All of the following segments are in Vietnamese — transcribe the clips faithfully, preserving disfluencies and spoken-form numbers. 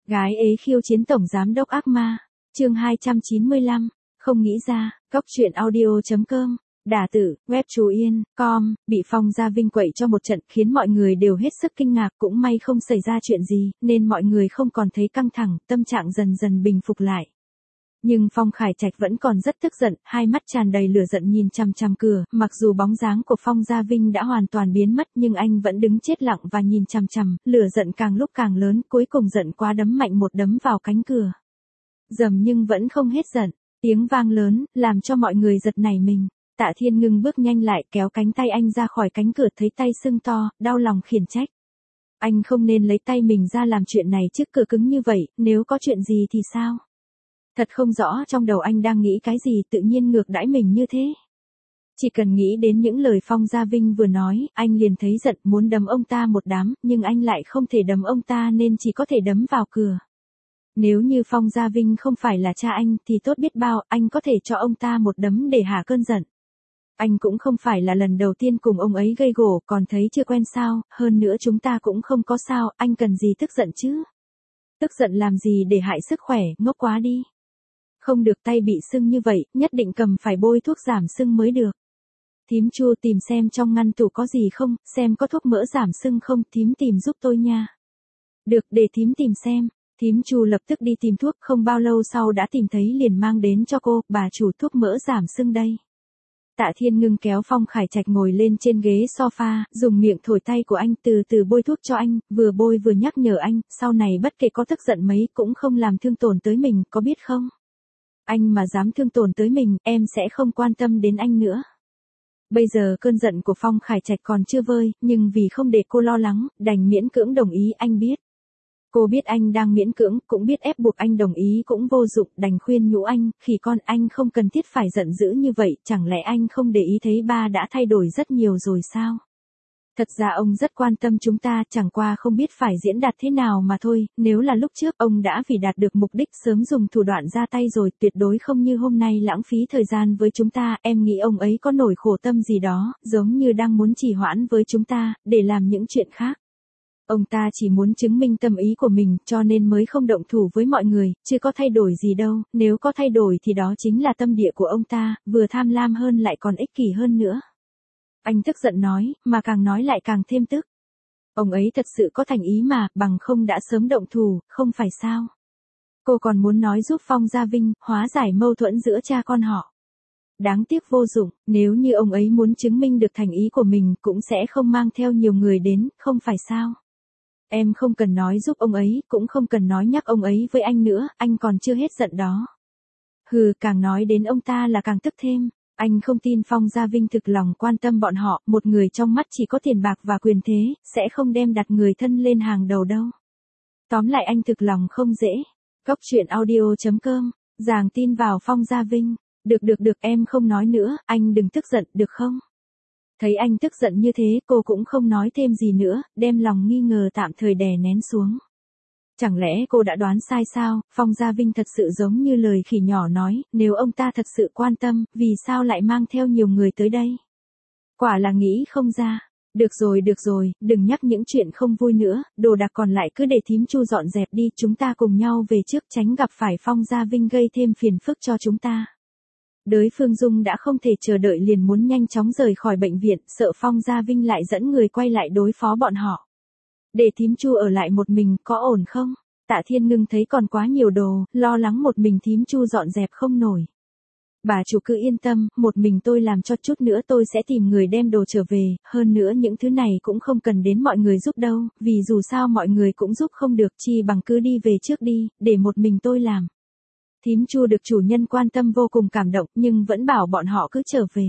Gái ế khiêu chiến tổng giám đốc ác ma, chương hai trăm chín mươi lăm, không nghĩ ra, cóc truyện audio chấm com, đả tử, web chú yên, com, bị Phong Gia Vinh quậy cho một trận khiến mọi người đều hết sức kinh ngạc, cũng may không xảy ra chuyện gì, nên mọi người không còn thấy căng thẳng, tâm trạng dần dần bình phục lại. Nhưng Phong Khải Trạch vẫn còn rất tức giận, hai mắt tràn đầy lửa giận nhìn chằm chằm cửa, mặc dù bóng dáng của Phong Gia Vinh đã hoàn toàn biến mất nhưng anh vẫn đứng chết lặng và nhìn chằm chằm, lửa giận càng lúc càng lớn, cuối cùng giận quá đấm mạnh một đấm vào cánh cửa. Dầm nhưng vẫn không hết giận, tiếng vang lớn, làm cho mọi người giật nảy mình. Tạ Thiên Ngưng bước nhanh lại kéo cánh tay anh ra khỏi cánh cửa, thấy tay sưng to, đau lòng khiển trách. Anh không nên lấy tay mình ra làm chuyện này trước cửa cứng như vậy, nếu có chuyện gì thì sao? Thật không rõ trong đầu anh đang nghĩ cái gì tự nhiên ngược đãi mình như thế. Chỉ cần nghĩ đến những lời Phong Gia Vinh vừa nói, anh liền thấy giận muốn đấm ông ta một đám, nhưng anh lại không thể đấm ông ta nên chỉ có thể đấm vào cửa. Nếu như Phong Gia Vinh không phải là cha anh thì tốt biết bao, anh có thể cho ông ta một đấm để hạ cơn giận. Anh cũng không phải là lần đầu tiên cùng ông ấy gây gổ, còn thấy chưa quen sao, hơn nữa chúng ta cũng không có sao, anh cần gì tức giận chứ? Tức giận làm gì để hại sức khỏe, ngốc quá đi. Không được, tay bị sưng như vậy, nhất định cầm phải bôi thuốc giảm sưng mới được. Thím Chu tìm xem trong ngăn tủ có gì không, xem có thuốc mỡ giảm sưng không, thím tìm giúp tôi nha. Được, để thím tìm xem. Thím Chu lập tức đi tìm thuốc, không bao lâu sau đã tìm thấy liền mang đến cho cô, bà chủ thuốc mỡ giảm sưng đây. Tạ Thiên Ngưng kéo Phong Khải Trạch ngồi lên trên ghế sofa, dùng miệng thổi tay của anh từ từ bôi thuốc cho anh, vừa bôi vừa nhắc nhở anh, sau này bất kể có tức giận mấy cũng không làm thương tổn tới mình, có biết không? Anh mà dám thương tổn tới mình, em sẽ không quan tâm đến anh nữa. Bây giờ cơn giận của Phong Khải Trạch còn chưa vơi, nhưng vì không để cô lo lắng, đành miễn cưỡng đồng ý, anh biết. Cô biết anh đang miễn cưỡng, cũng biết ép buộc anh đồng ý cũng vô dụng, đành khuyên nhủ anh, khỉ con anh không cần thiết phải giận dữ như vậy, chẳng lẽ anh không để ý thấy ba đã thay đổi rất nhiều rồi sao? Thật ra ông rất quan tâm chúng ta, chẳng qua không biết phải diễn đạt thế nào mà thôi, nếu là lúc trước ông đã vì đạt được mục đích sớm dùng thủ đoạn ra tay rồi, tuyệt đối không như hôm nay lãng phí thời gian với chúng ta, em nghĩ ông ấy có nổi khổ tâm gì đó, giống như đang muốn trì hoãn với chúng ta, để làm những chuyện khác. Ông ta chỉ muốn chứng minh tâm ý của mình, cho nên mới không động thủ với mọi người, chứ có thay đổi gì đâu, nếu có thay đổi thì đó chính là tâm địa của ông ta, vừa tham lam hơn lại còn ích kỷ hơn nữa. Anh tức giận nói, mà càng nói lại càng thêm tức. Ông ấy thật sự có thành ý mà, bằng không đã sớm động thủ, không phải sao? Cô còn muốn nói giúp Phong Gia Vinh hóa giải mâu thuẫn giữa cha con họ. Đáng tiếc vô dụng, nếu như ông ấy muốn chứng minh được thành ý của mình cũng sẽ không mang theo nhiều người đến, không phải sao? Em không cần nói giúp ông ấy, cũng không cần nói nhắc ông ấy với anh nữa, anh còn chưa hết giận đó. Hừ, càng nói đến ông ta là càng tức thêm. Anh không tin Phong Gia Vinh thực lòng quan tâm bọn họ, một người trong mắt chỉ có tiền bạc và quyền thế, sẽ không đem đặt người thân lên hàng đầu đâu. Tóm lại anh thực lòng không dễ. Cóc truyện audio chấm com, giàng tin vào Phong Gia Vinh. Được được được, em không nói nữa, anh đừng tức giận, được không? Thấy anh tức giận như thế, cô cũng không nói thêm gì nữa, đem lòng nghi ngờ tạm thời đè nén xuống. Chẳng lẽ cô đã đoán sai sao? Phong Gia Vinh thật sự giống như lời khỉ nhỏ nói, nếu ông ta thật sự quan tâm, vì sao lại mang theo nhiều người tới đây? Quả là nghĩ không ra. Được rồi được rồi, đừng nhắc những chuyện không vui nữa, đồ đạc còn lại cứ để thím Chu dọn dẹp đi, chúng ta cùng nhau về trước, tránh gặp phải Phong Gia Vinh gây thêm phiền phức cho chúng ta. Đới Phương Dung đã không thể chờ đợi liền muốn nhanh chóng rời khỏi bệnh viện, sợ Phong Gia Vinh lại dẫn người quay lại đối phó bọn họ. Để thím Chu ở lại một mình, có ổn không? Tạ Thiên Ngưng thấy còn quá nhiều đồ, lo lắng một mình thím Chu dọn dẹp không nổi. Bà chủ cứ yên tâm, một mình tôi làm cho, chút nữa tôi sẽ tìm người đem đồ trở về, hơn nữa những thứ này cũng không cần đến mọi người giúp đâu, vì dù sao mọi người cũng giúp không được, chi bằng cứ đi về trước đi, để một mình tôi làm. Thím Chu được chủ nhân quan tâm vô cùng cảm động, nhưng vẫn bảo bọn họ cứ trở về.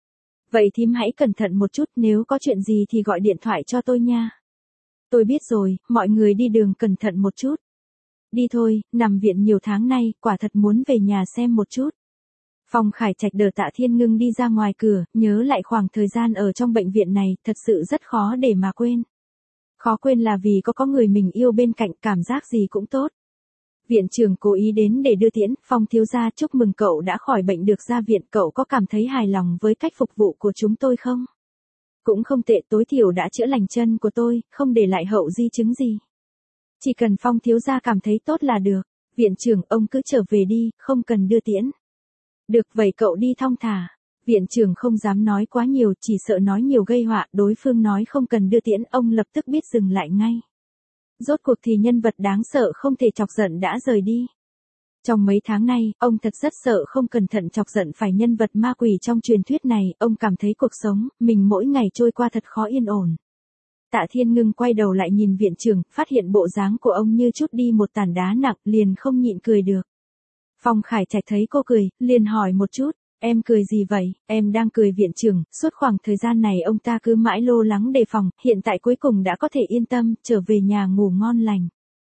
Vậy thím hãy cẩn thận một chút, nếu có chuyện gì thì gọi điện thoại cho tôi nha. Tôi biết rồi, mọi người đi đường cẩn thận một chút. Đi thôi, nằm viện nhiều tháng nay, quả thật muốn về nhà xem một chút. Phong Khải Trạch đỡ Tạ Thiên Ngưng đi ra ngoài cửa, nhớ lại khoảng thời gian ở trong bệnh viện này, thật sự rất khó để mà quên. Khó quên là vì có có người mình yêu bên cạnh, cảm giác gì cũng tốt. Viện trưởng cố ý đến để đưa tiễn, Phong thiếu gia chúc mừng cậu đã khỏi bệnh được ra viện, cậu có cảm thấy hài lòng với cách phục vụ của chúng tôi không? Cũng không tệ, tối thiểu đã chữa lành chân của tôi, không để lại hậu di chứng gì. Chỉ cần Phong thiếu gia cảm thấy tốt là được. Viện trưởng, ông cứ trở về đi, không cần đưa tiễn. Được vậy cậu đi thong thả. Viện trưởng không dám nói quá nhiều, chỉ sợ nói nhiều gây họa, đối phương nói không cần đưa tiễn, ông lập tức biết dừng lại ngay. Rốt cuộc thì nhân vật đáng sợ không thể chọc giận đã rời đi. Trong mấy tháng nay, ông thật rất sợ không cẩn thận chọc giận phải nhân vật ma quỷ trong truyền thuyết này, ông cảm thấy cuộc sống, mình mỗi ngày trôi qua thật khó yên ổn. Tạ Thiên Ngưng quay đầu lại nhìn viện trưởng, phát hiện bộ dáng của ông như chút đi một tảng đá nặng, liền không nhịn cười được. Phong Khải Trạch thấy cô cười, liền hỏi một chút, em cười gì vậy? Em đang cười viện trưởng, suốt khoảng thời gian này ông ta cứ mãi lo lắng đề phòng, hiện tại cuối cùng đã có thể yên tâm, trở về nhà ngủ ngon lành.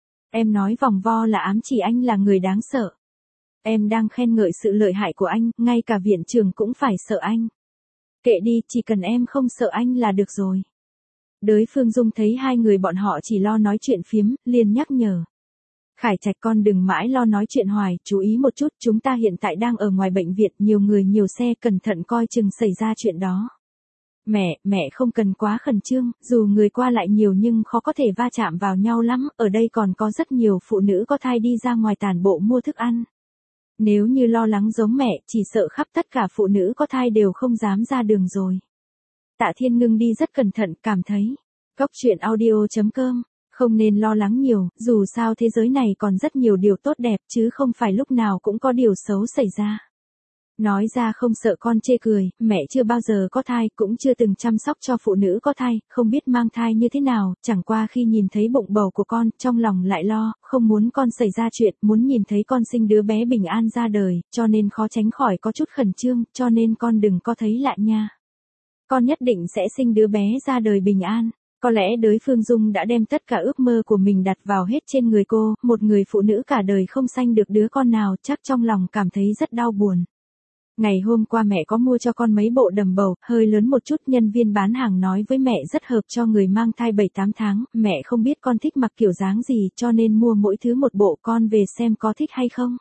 Em nói vòng vo là ám chỉ anh là người đáng sợ. Em đang khen ngợi sự lợi hại của anh, ngay cả viện trưởng cũng phải sợ anh. Kệ đi, chỉ cần em không sợ anh là được rồi. Đới Phương Dung thấy hai người bọn họ chỉ lo nói chuyện phiếm, liền nhắc nhở. Khải Trạch con đừng mãi lo nói chuyện hoài, chú ý một chút, chúng ta hiện tại đang ở ngoài bệnh viện, nhiều người nhiều xe, cẩn thận coi chừng xảy ra chuyện đó. Mẹ, mẹ không cần quá khẩn trương, dù người qua lại nhiều nhưng khó có thể va chạm vào nhau lắm, ở đây còn có rất nhiều phụ nữ có thai đi ra ngoài tản bộ mua thức ăn. Nếu như lo lắng giống mẹ, chỉ sợ khắp tất cả phụ nữ có thai đều không dám ra đường rồi. Tạ Thiên Ngưng đi rất cẩn thận, cảm thấy. Cốc truyện audio chấm com, không nên lo lắng nhiều, dù sao thế giới này còn rất nhiều điều tốt đẹp chứ không phải lúc nào cũng có điều xấu xảy ra. Nói ra không sợ con chê cười, mẹ chưa bao giờ có thai, cũng chưa từng chăm sóc cho phụ nữ có thai, không biết mang thai như thế nào, chẳng qua khi nhìn thấy bụng bầu của con, trong lòng lại lo, không muốn con xảy ra chuyện, muốn nhìn thấy con sinh đứa bé bình an ra đời, cho nên khó tránh khỏi có chút khẩn trương, cho nên con đừng có thấy lạ nha. Con nhất định sẽ sinh đứa bé ra đời bình an. Có lẽ Đới Phương Dung đã đem tất cả ước mơ của mình đặt vào hết trên người cô, một người phụ nữ cả đời không sanh được đứa con nào, chắc trong lòng cảm thấy rất đau buồn. Ngày hôm qua mẹ có mua cho con mấy bộ đầm bầu, hơi lớn một chút, nhân viên bán hàng nói với mẹ rất hợp cho người mang thai bảy tám tháng, mẹ không biết con thích mặc kiểu dáng gì cho nên mua mỗi thứ một bộ, con về xem có thích hay không.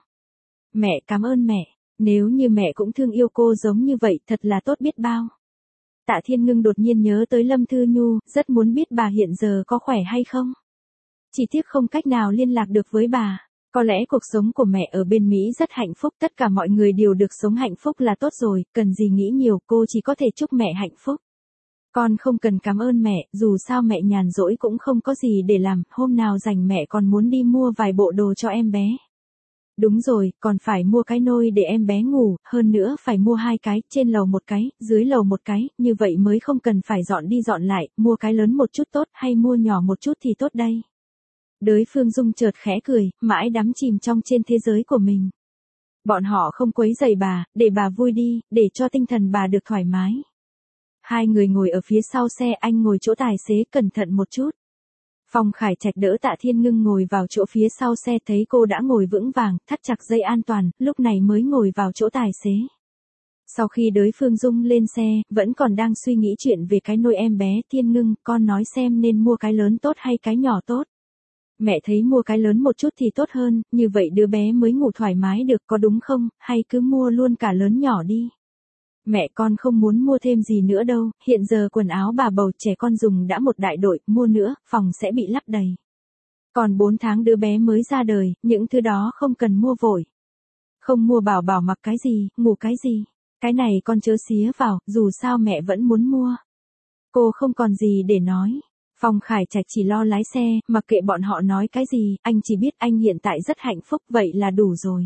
Mẹ cảm ơn mẹ, nếu như mẹ cũng thương yêu cô giống như vậy thật là tốt biết bao. Tạ Thiên Ngưng đột nhiên nhớ tới Lâm Thư Nhu, rất muốn biết bà hiện giờ có khỏe hay không. Chỉ tiếc không cách nào liên lạc được với bà. Có lẽ cuộc sống của mẹ ở bên Mỹ rất hạnh phúc, tất cả mọi người đều được sống hạnh phúc là tốt rồi, cần gì nghĩ nhiều, cô chỉ có thể chúc mẹ hạnh phúc. Con không cần cảm ơn mẹ, dù sao mẹ nhàn rỗi cũng không có gì để làm, hôm nào rảnh mẹ còn muốn đi mua vài bộ đồ cho em bé. Đúng rồi, còn phải mua cái nôi để em bé ngủ, hơn nữa phải mua hai cái, trên lầu một cái, dưới lầu một cái, như vậy mới không cần phải dọn đi dọn lại, mua cái lớn một chút tốt hay mua nhỏ một chút thì tốt đây. Đới Phương Dung chợt khẽ cười, mãi đắm chìm trong trên thế giới của mình. Bọn họ không quấy rầy bà, để bà vui đi, để cho tinh thần bà được thoải mái. Hai người ngồi ở phía sau xe, anh ngồi chỗ tài xế, cẩn thận một chút. Phong Khải Trạch đỡ Tạ Thiên Ngưng ngồi vào chỗ phía sau xe, thấy cô đã ngồi vững vàng, thắt chặt dây an toàn, lúc này mới ngồi vào chỗ tài xế. Sau khi Đới Phương Dung lên xe, vẫn còn đang suy nghĩ chuyện về cái nôi em bé. Thiên Ngưng, con nói xem nên mua cái lớn tốt hay cái nhỏ tốt. Mẹ thấy mua cái lớn một chút thì tốt hơn, như vậy đứa bé mới ngủ thoải mái được, có đúng không, hay cứ mua luôn cả lớn nhỏ đi. Mẹ con không muốn mua thêm gì nữa đâu, hiện giờ quần áo bà bầu trẻ con dùng đã một đại đội, mua nữa, phòng sẽ bị lấp đầy. Còn bốn tháng đứa bé mới ra đời, những thứ đó không cần mua vội. Không mua bảo bảo mặc cái gì, ngủ cái gì. Cái này con chớ xía vào, dù sao mẹ vẫn muốn mua. Cô không còn gì để nói. Phong Khải Trạch chỉ lo lái xe, mặc kệ bọn họ nói cái gì, anh chỉ biết anh hiện tại rất hạnh phúc, vậy là đủ rồi.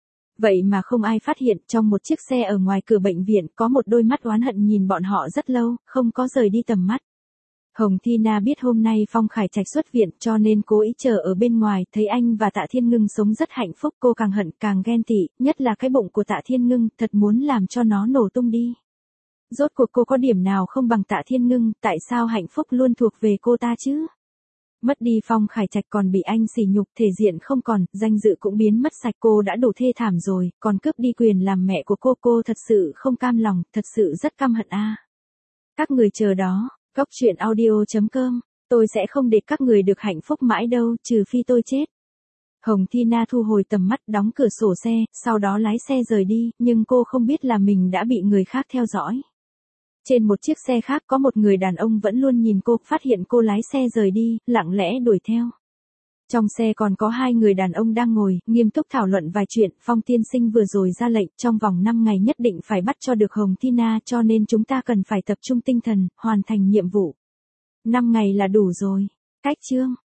Vậy mà không ai phát hiện, trong một chiếc xe ở ngoài cửa bệnh viện, có một đôi mắt oán hận nhìn bọn họ rất lâu, không có rời đi tầm mắt. Hồng Thi Na biết hôm nay Phong Khải Trạch xuất viện cho nên cố ý chờ ở bên ngoài, thấy anh và Tạ Thiên Ngưng sống rất hạnh phúc, cô càng hận càng ghen tị, nhất là cái bụng của Tạ Thiên Ngưng, thật muốn làm cho nó nổ tung đi. Rốt cuộc cô có điểm nào không bằng Tạ Thiên Ngưng, tại sao hạnh phúc luôn thuộc về cô ta chứ? Mất đi Phong Khải Trạch còn bị anh sỉ nhục, thể diện không còn, danh dự cũng biến mất sạch, cô đã đủ thê thảm rồi, còn cướp đi quyền làm mẹ của cô, cô thật sự không cam lòng, thật sự rất căm hận a. Các người chờ đó, cốc truyện audio chấm com, tôi sẽ không để các người được hạnh phúc mãi đâu, trừ phi tôi chết. Hồng Thi Na thu hồi tầm mắt, đóng cửa sổ xe, sau đó lái xe rời đi, nhưng cô không biết là mình đã bị người khác theo dõi. Trên một chiếc xe khác có một người đàn ông vẫn luôn nhìn cô, phát hiện cô lái xe rời đi, lặng lẽ đuổi theo. Trong xe còn có hai người đàn ông đang ngồi, nghiêm túc thảo luận vài chuyện. Phong tiên sinh vừa rồi ra lệnh, trong vòng năm ngày nhất định phải bắt cho được Hồng Thi Na, cho nên chúng ta cần phải tập trung tinh thần, hoàn thành nhiệm vụ. năm ngày là đủ rồi. Cách chương.